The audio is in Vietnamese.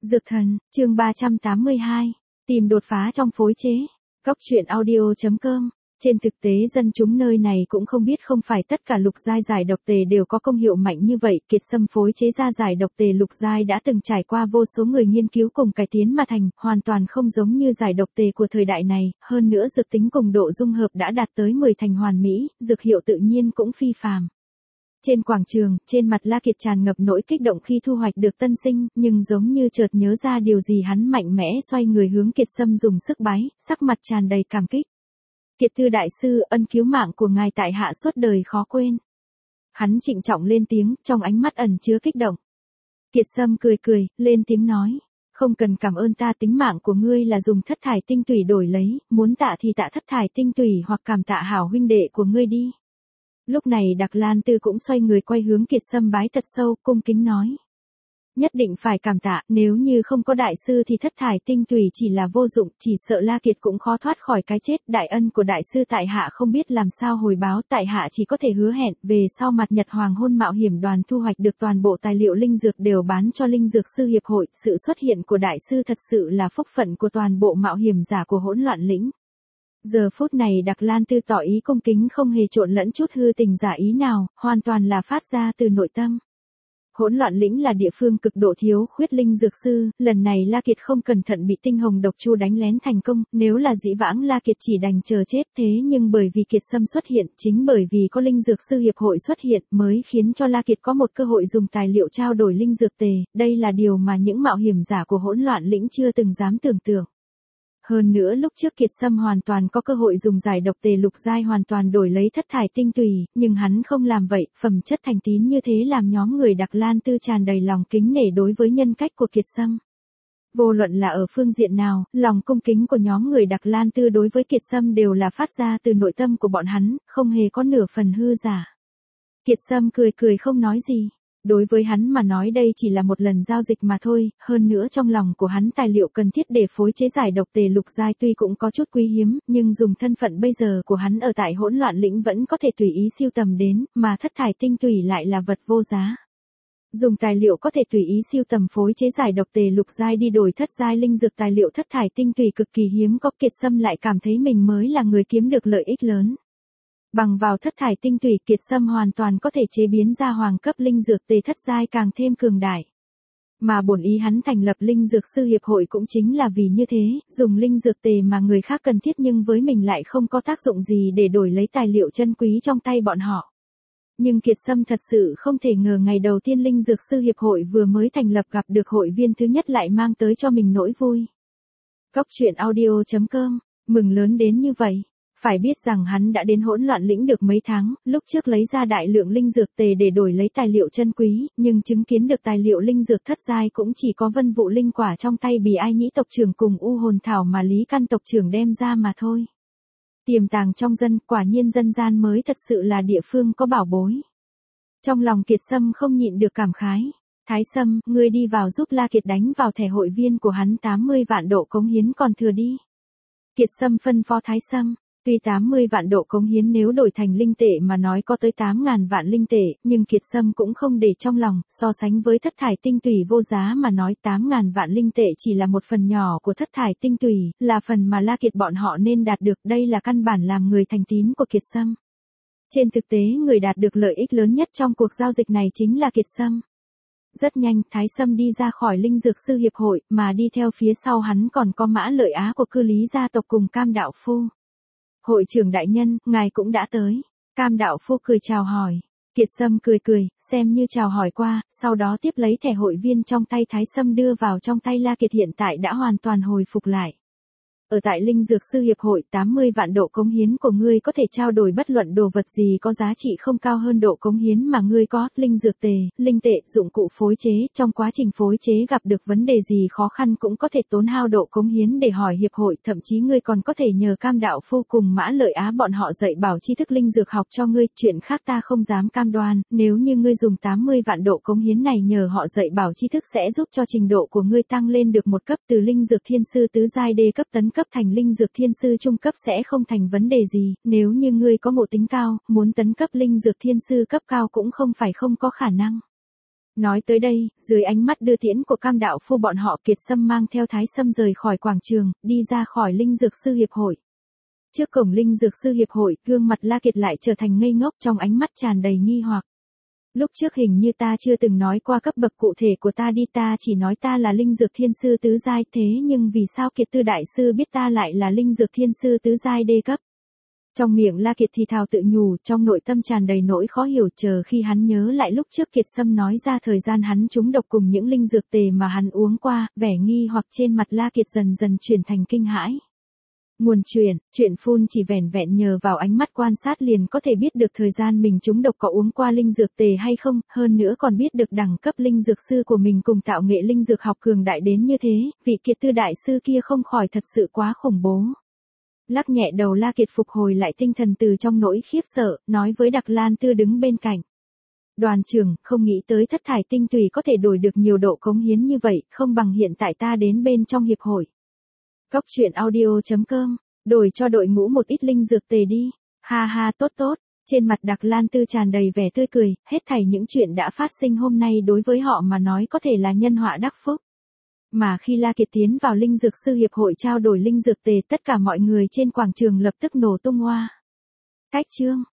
Dược thần, chương 382, tìm đột phá trong phối chế. Góc truyện audio.com. Trên thực tế dân chúng nơi này cũng không biết không phải tất cả lục giai giải độc tề đều có công hiệu mạnh như vậy. Kiệt Sâm phối chế ra giải độc tề lục giai đã từng trải qua vô số người nghiên cứu cùng cải tiến mà thành, hoàn toàn không giống như giải độc tề của thời đại này. Hơn nữa dược tính cùng độ dung hợp đã đạt tới 10 thành hoàn mỹ, dược hiệu tự nhiên cũng phi phàm. Trên quảng trường, trên mặt La Kiệt tràn ngập nỗi kích động khi thu hoạch được tân sinh, nhưng giống như chợt nhớ ra điều gì hắn mạnh mẽ xoay người hướng Kiệt Sâm dùng sức bái, sắc mặt tràn đầy cảm kích. Kiệt Thư đại sư, ân cứu mạng của ngài tại hạ suốt đời khó quên. Hắn trịnh trọng lên tiếng, trong ánh mắt ẩn chứa kích động. Kiệt Sâm cười cười, lên tiếng nói. Không cần cảm ơn ta, tính mạng của ngươi là dùng thất thải tinh tủy đổi lấy, muốn tạ thì tạ thất thải tinh tủy hoặc cảm tạ hảo huynh đệ của ngươi đi. Lúc này Đặc Lan Tư cũng xoay người quay hướng Kiệt Sâm bái thật sâu, cung kính nói. Nhất định phải cảm tạ, nếu như không có đại sư thì thất thải tinh tủy chỉ là vô dụng, chỉ sợ La Kiệt cũng khó thoát khỏi cái chết. Đại ân của đại sư tại hạ không biết làm sao hồi báo, tại hạ chỉ có thể hứa hẹn, về sau mặt Nhật Hoàng Hôn Mạo Hiểm Đoàn thu hoạch được toàn bộ tài liệu linh dược đều bán cho Linh Dược Sư Hiệp hội. Sự xuất hiện của đại sư thật sự là phúc phận của toàn bộ mạo hiểm giả của Hỗn Loạn Lĩnh. Giờ phút này Đặc Lan Tư tỏ ý cung kính, không hề trộn lẫn chút hư tình giả ý nào, hoàn toàn là phát ra từ nội tâm. Hỗn Loạn Lĩnh là địa phương cực độ thiếu khuyết linh dược sư, lần này La Kiệt không cẩn thận bị tinh hồng độc chu đánh lén thành công, nếu là dĩ vãng La Kiệt chỉ đành chờ chết, thế nhưng bởi vì Kiệt Sâm xuất hiện, chính bởi vì có Linh Dược Sư Hiệp hội xuất hiện mới khiến cho La Kiệt có một cơ hội dùng tài liệu trao đổi linh dược tề, đây là điều mà những mạo hiểm giả của Hỗn Loạn Lĩnh chưa từng dám tưởng tượng. Hơn nữa lúc trước Kiệt Sâm hoàn toàn có cơ hội dùng giải độc tề lục giai hoàn toàn đổi lấy thất thải tinh tùy, nhưng hắn không làm vậy, phẩm chất thành tín như thế làm nhóm người Đặc Lan Tư tràn đầy lòng kính nể đối với nhân cách của Kiệt Sâm. Vô luận là ở phương diện nào, lòng cung kính của nhóm người Đặc Lan Tư đối với Kiệt Sâm đều là phát ra từ nội tâm của bọn hắn, không hề có nửa phần hư giả. Kiệt Sâm cười cười không nói gì. Đối với hắn mà nói đây chỉ là một lần giao dịch mà thôi, hơn nữa trong lòng của hắn tài liệu cần thiết để phối chế giải độc tề lục giai tuy cũng có chút quý hiếm, nhưng dùng thân phận bây giờ của hắn ở tại Hỗn Loạn Lĩnh vẫn có thể tùy ý sưu tầm đến, mà thất thải tinh tủy lại là vật vô giá. Dùng tài liệu có thể tùy ý sưu tầm phối chế giải độc tề lục giai đi đổi thất giai linh dược tài liệu thất thải tinh tủy cực kỳ hiếm có. Kiệt Sâm lại cảm thấy mình mới là người kiếm được lợi ích lớn. Bằng vào thất thải tinh tủy, Kiệt Sâm hoàn toàn có thể chế biến ra hoàng cấp linh dược tề thất giai càng thêm cường đại. Mà bổn ý hắn thành lập Linh Dược Sư Hiệp hội cũng chính là vì như thế, dùng linh dược tề mà người khác cần thiết nhưng với mình lại không có tác dụng gì để đổi lấy tài liệu chân quý trong tay bọn họ. Nhưng Kiệt Sâm thật sự không thể ngờ ngày đầu tiên Linh Dược Sư Hiệp hội vừa mới thành lập gặp được hội viên thứ nhất lại mang tới cho mình nỗi vui. Góc truyện audio.com, mừng lớn đến như vậy. Phải biết rằng hắn đã đến Hỗn Loạn Lĩnh được mấy tháng, lúc trước lấy ra đại lượng linh dược tề để đổi lấy tài liệu chân quý, nhưng chứng kiến được tài liệu linh dược thất giai cũng chỉ có Vân Vụ linh quả trong tay Bì Ai Nhĩ tộc trưởng cùng U Hồn Thảo mà Lý Căn tộc trưởng đem ra mà thôi. Tiềm tàng trong dân, quả nhiên dân gian mới thật sự là địa phương có bảo bối. Trong lòng Kiệt Sâm không nhịn được cảm khái. Thái Sâm, ngươi đi vào giúp La Kiệt đánh vào thẻ hội viên của hắn 80 vạn độ cống hiến còn thừa đi. Kiệt Sâm phân phó Thái Sâm. Tuy 80 vạn độ cống hiến nếu đổi thành linh tệ mà nói có tới 8.000 vạn linh tệ, nhưng Kiệt Sâm cũng không để trong lòng, so sánh với thất thải tinh tủy vô giá mà nói 8.000 vạn linh tệ chỉ là một phần nhỏ của thất thải tinh tủy, là phần mà La Kiệt bọn họ nên đạt được, đây là căn bản làm người thành tín của Kiệt Sâm. Trên thực tế người đạt được lợi ích lớn nhất trong cuộc giao dịch này chính là Kiệt Sâm. Rất nhanh, Thái Sâm đi ra khỏi Linh Dược Sư Hiệp hội, mà đi theo phía sau hắn còn có Mã Lợi Á của Cư Lý gia tộc cùng Cam Đạo Phu. Hội trưởng đại nhân, ngài cũng đã tới. Cam Đạo Phu cười chào hỏi. Kiệt Sâm cười cười, xem như chào hỏi qua, sau đó tiếp lấy thẻ hội viên trong tay Thái Sâm đưa vào trong tay La Kiệt hiện tại đã hoàn toàn hồi phục lại. Ở tại Linh Dược Sư Hiệp hội 80 vạn độ cống hiến của ngươi có thể trao đổi bất luận đồ vật gì có giá trị không cao hơn độ cống hiến mà ngươi có, linh dược tề, linh tệ, dụng cụ phối chế, trong quá trình phối chế gặp được vấn đề gì khó khăn cũng có thể tốn hao độ cống hiến để hỏi hiệp hội, thậm chí ngươi còn có thể nhờ Cam Đạo Phu cùng Mã Lợi Á bọn họ dạy bảo tri thức linh dược học cho ngươi, chuyện khác ta không dám cam đoan, nếu như ngươi dùng 80 vạn độ cống hiến này nhờ họ dạy bảo tri thức sẽ giúp cho trình độ của ngươi tăng lên được một cấp từ linh dược thiên sư tứ giai đê cấp tấn cấp thành linh dược thiên sư trung cấp sẽ không thành vấn đề gì, nếu như ngươi có ngộ tính cao, muốn tấn cấp linh dược thiên sư cấp cao cũng không phải không có khả năng. Nói tới đây, dưới ánh mắt đưa tiễn của Cam đạo phu bọn họ, Kiệt Sâm mang theo Thái Sâm rời khỏi quảng trường, đi ra khỏi Linh Dược Sư Hiệp hội. Trước cổng Linh Dược Sư Hiệp hội, gương mặt La Kiệt lại trở thành ngây ngốc, trong ánh mắt tràn đầy nghi hoặc. Lúc trước hình như ta chưa từng nói qua cấp bậc cụ thể của ta đi, ta chỉ nói ta là Linh Dược Thiên Sư tứ giai, thế nhưng vì sao Kiệt Tư đại sư biết ta lại là Linh Dược Thiên Sư tứ giai đê cấp? Trong miệng La Kiệt thì thào tự nhủ, trong nội tâm tràn đầy nỗi khó hiểu, chờ khi hắn nhớ lại lúc trước Kiệt Sâm nói ra thời gian hắn trúng độc cùng những linh dược tề mà hắn uống qua, vẻ nghi hoặc trên mặt La Kiệt dần dần chuyển thành kinh hãi. Nguồn chuyện phun chỉ vẻn vẹn nhờ vào ánh mắt quan sát liền có thể biết được thời gian mình trúng độc có uống qua linh dược tề hay không, hơn nữa còn biết được đẳng cấp linh dược sư của mình cùng tạo nghệ linh dược học cường đại đến như thế, vị Kiệt Tư đại sư kia không khỏi thật sự quá khủng bố. Lắc nhẹ đầu, La Kiệt phục hồi lại tinh thần từ trong nỗi khiếp sợ, nói với Đặc Lan Tư đứng bên cạnh. Đoàn trưởng, không nghĩ tới thất thải tinh tùy có thể đổi được nhiều độ cống hiến như vậy, không bằng hiện tại ta đến bên trong hiệp hội. Cóc truyện audio.com, đổi cho đội ngũ một ít linh dược tề đi. Ha ha, tốt. Trên mặt Đặc Lan Tư tràn đầy vẻ tươi cười, hết thảy những chuyện đã phát sinh hôm nay đối với họ mà nói có thể là nhân họa đắc phúc. Mà khi La Kiệt tiến vào Linh Dược Sư Hiệp hội trao đổi linh dược tề, tất cả mọi người trên quảng trường lập tức nổ tung hoa. Cách chương